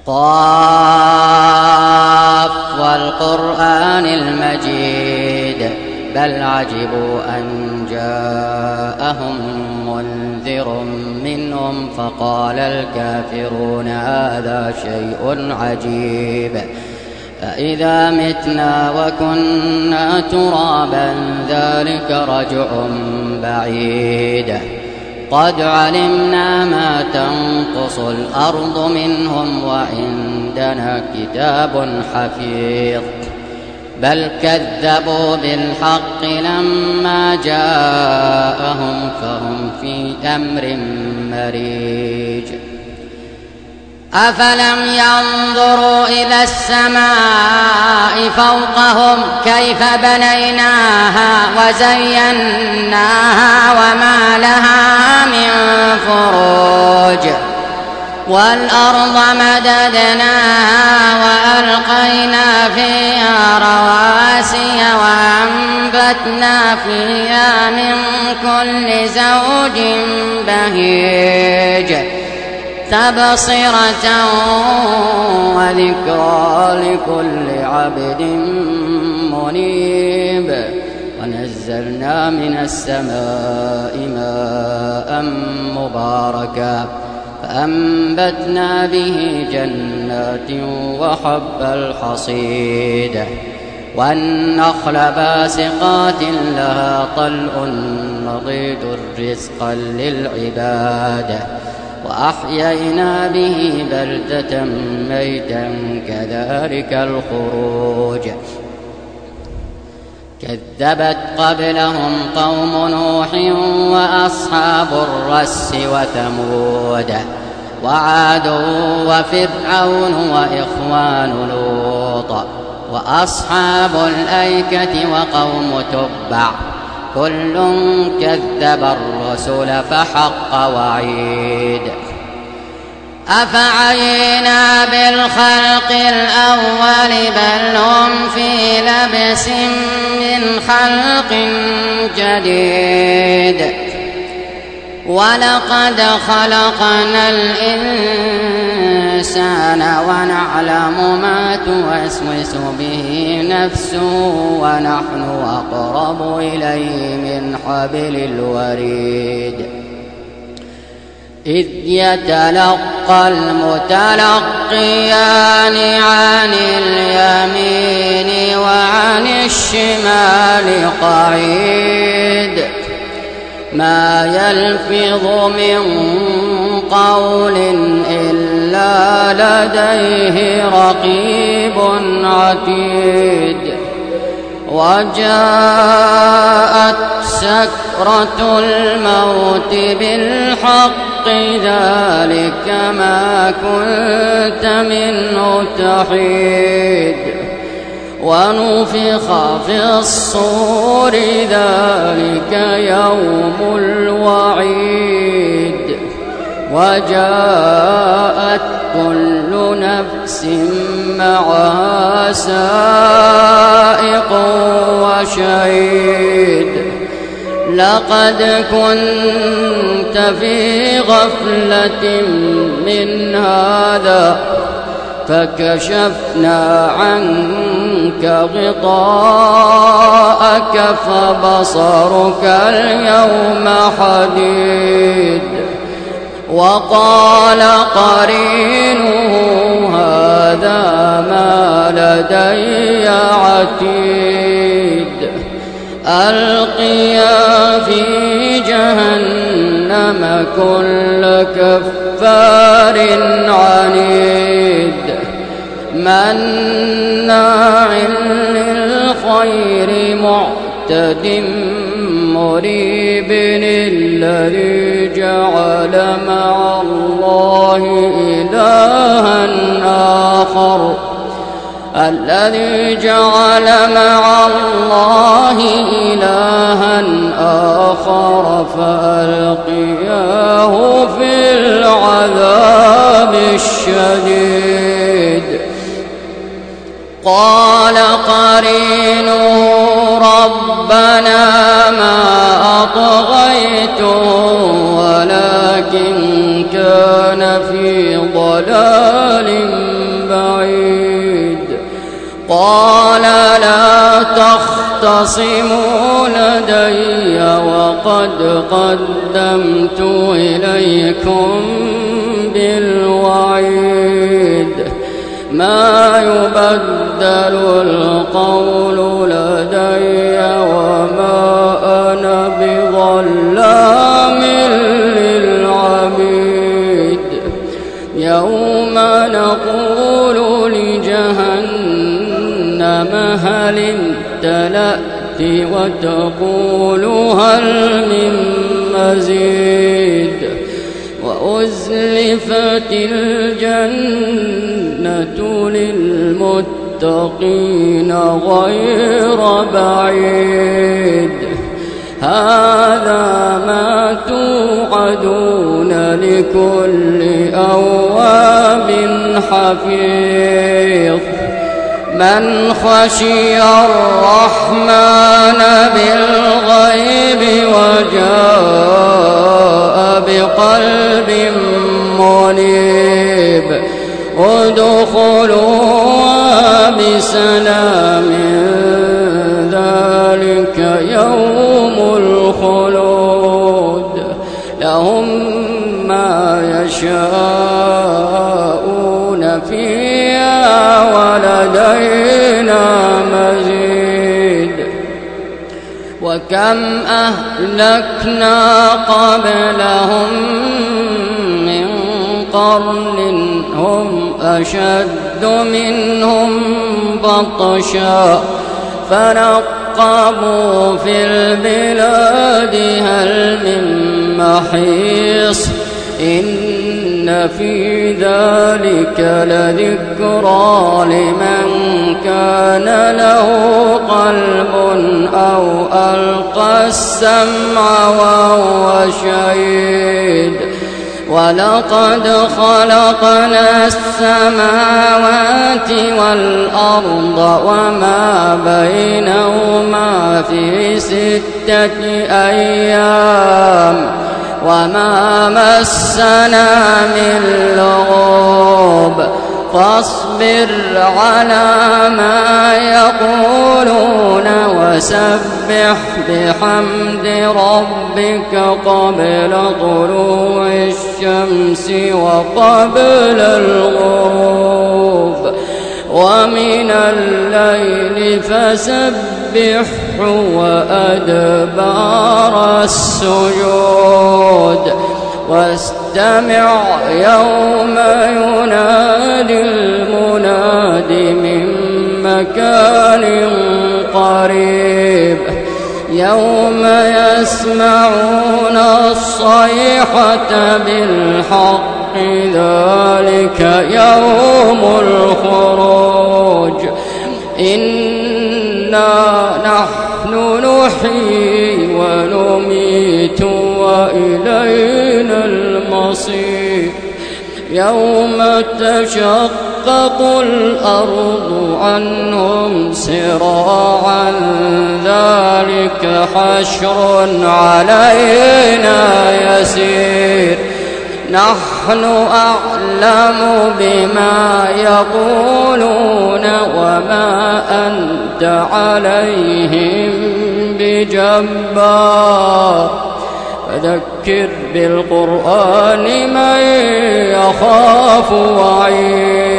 قاف والقرآن المجيد بل عجبوا أن جاءهم منذر منهم فقال الكافرون هذا شيء عجيب أإذا متنا وكنا ترابا ذلك رجع بعيد قد علمنا ما تنقص الأرض منهم وعندنا كتاب حفيظ بل كذبوا بالحق لما جاءهم فهم في أمر مريج أفلم ينظروا إلى السماء فوقهم كيف بنيناها وزيناها وما لها من فروج والأرض مددناها وألقينا فيها رواسي وأنبتنا فيها من كل زوج بهيج تبصرة وذكرى لكل عبد منيب ونزلنا من السماء ماء مباركا فأنبتنا به جنات وحب الحصيد والنخل باسقات لها طلع نضيد رزقا للعباد وأحيينا به بلدة ميتا كذلك الخروج كذبت قبلهم قوم نوح وأصحاب الرس وثمود وعاد وفرعون وإخوان لوط وأصحاب الأيكة وقوم تبع كل كذب الرسل فحق وعيد أفعينا بالخلق الأول بل هم في لبس من خلق جديد ولقد خلقنا الإنسان ونعلم ما توسوس به نفسه ونحن أقرب إليه من حبل الوريد إذ يتلقى المتلقيان عن اليمين وعن الشمال قعيد ما يلفظ من قول إلا لديه رقيب عتيد وجاءت سكرة الموت بالحق ذلك ما كنت منه تحيد ونفخ في الصور ذلك يوم الوعيد وجاءت كل نفس معها سائق وشهيد لقد كنت في غفلة من هذا فكشفنا عنك غطاءك فبصرك اليوم حديد وقال قرينه هذا ما لدي عتيد ألقيا في جهنم كل كفار عنيد مناع للخير معتد مريب الذي جعل مع الله إلها آخر فألقياه في العذاب الشديد قال قرينه ربنا ما أطغيته ولكن كان في ضلال تختصموا لدي وقد قدمت إليكم بالوعيد ما يبدل القول لدي وما أنا بظلام للعبيد يوم نقول لجهنم هل امتلأت وتقول هل من مزيد وأزلفت الجنة للمتقين غير بعيد هذا ما توعدون لكل أواب حفيظ من خشي الرحمن بالغيب وجاء بقلب منيب ادخلوها بسلام ذلك يوم الخلود لهم ما يشاءون فيها ولدينا مزيد وكم أهلكنا قبلهم من قرن هم أشد منهم بطشا فنقبوا في البلاد هل من محيص إن في ذلك لذكرى لمن كان له قلب أو ألقى السمع وهو شهيد ولقد خلقنا السماوات والأرض وما بينهما في 6 أيام وما مسنا من لغوب فاصبر على ما يقولون وسبح بحمد ربك قبل طلوع الشمس وقبل الغروب ومن الليل فسبحه وأدبار السجود واستمع يوم ينادي المناد من مكان قريب يوم يسمعون الصيحة بالحق ذلك يوم الخروج إنا نحن نحيي ونميت وإلينا المصير يوم تشقق الأرض عنهم سراعا ذلك حشر علينا يسير نحن أعلم بما يقولون وما أنت عليهم بجبار فذكر بالقرآن من يخاف وعيد